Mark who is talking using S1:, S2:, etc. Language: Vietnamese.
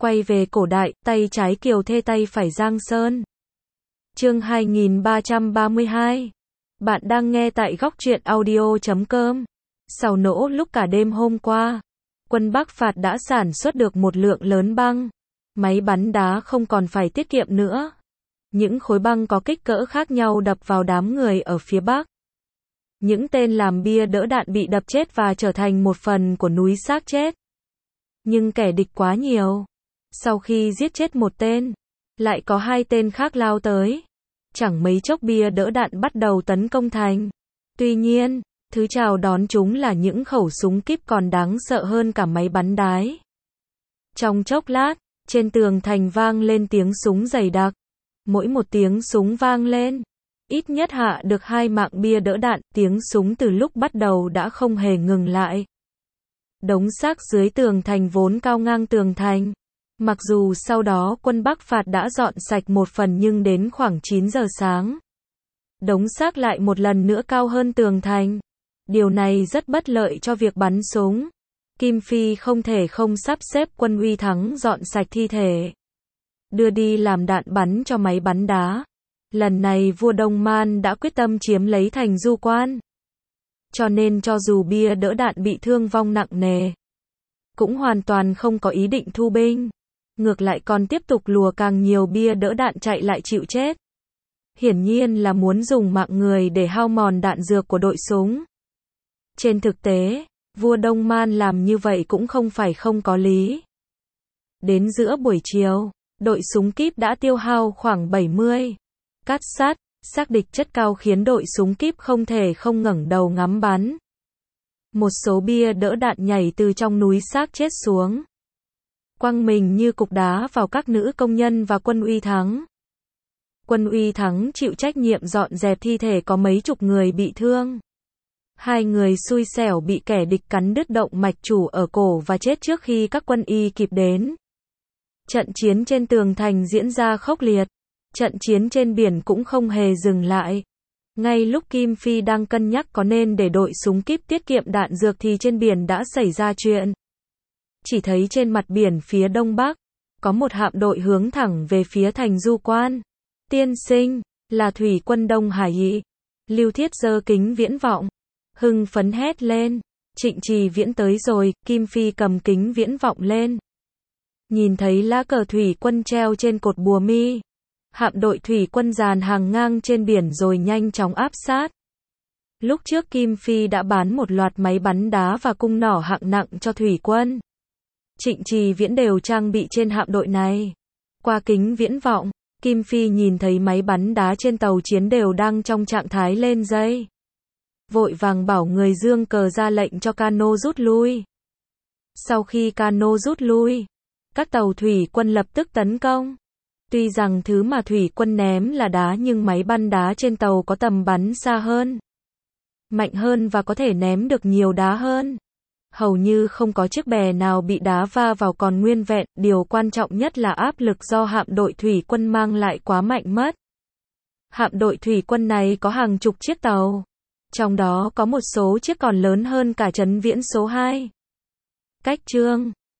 S1: Quay về cổ đại, tay trái Kiều Thê tay phải Giang Sơn. Chương 2332. Bạn đang nghe tại góc truyện audio.com. Sau nỗ lúc cả đêm hôm qua, quân Bắc phạt đã sản xuất được một lượng lớn băng. Máy bắn đá không còn phải tiết kiệm nữa. Những khối băng có kích cỡ khác nhau đập vào đám người ở phía Bắc. Những tên làm bia đỡ đạn bị đập chết và trở thành một phần của núi xác chết. Nhưng kẻ địch quá nhiều. Sau khi giết chết một tên, lại có hai tên khác lao tới. Chẳng mấy chốc bia đỡ đạn bắt đầu tấn công thành. Tuy nhiên, thứ chào đón chúng là những khẩu súng kíp còn đáng sợ hơn cả máy bắn đái. Trong chốc lát, trên tường thành vang lên tiếng súng dày đặc. Mỗi một tiếng súng vang lên, ít nhất hạ được 2 mạng bia đỡ đạn. Tiếng súng từ lúc bắt đầu đã không hề ngừng lại. Đống xác dưới tường thành vốn cao ngang tường thành. Mặc dù sau đó quân Bắc phạt đã dọn sạch một phần nhưng đến khoảng 9 giờ sáng, đống xác lại một lần nữa cao hơn tường thành. Điều này rất bất lợi cho việc bắn súng. Kim Phi không thể không sắp xếp quân Uy Thắng dọn sạch thi thể, đưa đi làm đạn bắn cho máy bắn đá. Lần này vua Đông Man đã quyết tâm chiếm lấy thành Du Quan. Cho nên cho dù bia đỡ đạn bị thương vong nặng nề, cũng hoàn toàn không có ý định thu binh. Ngược lại còn tiếp tục lùa càng nhiều bia đỡ đạn chạy lại chịu chết. Hiển nhiên là muốn dùng mạng người để hao mòn đạn dược của đội súng. Trên thực tế, vua Đông Man làm như vậy cũng không phải không có lý. Đến giữa buổi chiều, đội súng kíp đã tiêu hao khoảng 70 cát sắt, xác địch chất cao khiến đội súng kíp không thể không ngẩng đầu ngắm bắn. Một số bia đỡ đạn nhảy từ trong núi xác chết xuống, quăng mình như cục đá vào các nữ công nhân và quân Uy Thắng. Quân Uy Thắng chịu trách nhiệm dọn dẹp thi thể có mấy chục người bị thương. 2 người xui xẻo bị kẻ địch cắn đứt động mạch chủ ở cổ và chết trước khi các quân y kịp đến. Trận chiến trên tường thành diễn ra khốc liệt. Trận chiến trên biển cũng không hề dừng lại. Ngay lúc Kim Phi đang cân nhắc có nên để đội súng kíp tiết kiệm đạn dược thì trên biển đã xảy ra chuyện. Chỉ thấy trên mặt biển phía đông bắc, có một hạm đội hướng thẳng về phía thành Du Quan. Tiên sinh, là thủy quân Đông Hải Ị. Lưu Thiết giơ kính viễn vọng, hưng phấn hét lên. Trịnh Trì Viễn tới rồi. Kim Phi cầm kính viễn vọng lên, nhìn thấy lá cờ thủy quân treo trên cột bùa mi. Hạm đội thủy quân dàn hàng ngang trên biển rồi nhanh chóng áp sát. Lúc trước Kim Phi đã bán một loạt máy bắn đá và cung nỏ hạng nặng cho thủy quân. Trịnh Trì Viễn đều trang bị trên hạm đội này. Qua kính viễn vọng, Kim Phi nhìn thấy máy bắn đá trên tàu chiến đều đang trong trạng thái lên dây. Vội vàng bảo người dương cờ ra lệnh cho cano rút lui. Sau khi cano rút lui, các tàu thủy quân lập tức tấn công. Tuy rằng thứ mà thủy quân ném là đá nhưng máy bắn đá trên tàu có tầm bắn xa hơn, mạnh hơn và có thể ném được nhiều đá hơn. Hầu như không có chiếc bè nào bị đá va vào còn nguyên vẹn. Điều quan trọng nhất là áp lực do hạm đội thủy quân mang lại quá mạnh mất. Hạm đội thủy quân này có hàng chục chiếc tàu, trong đó có một số chiếc còn lớn hơn cả Trấn Viễn số 2. Cách chương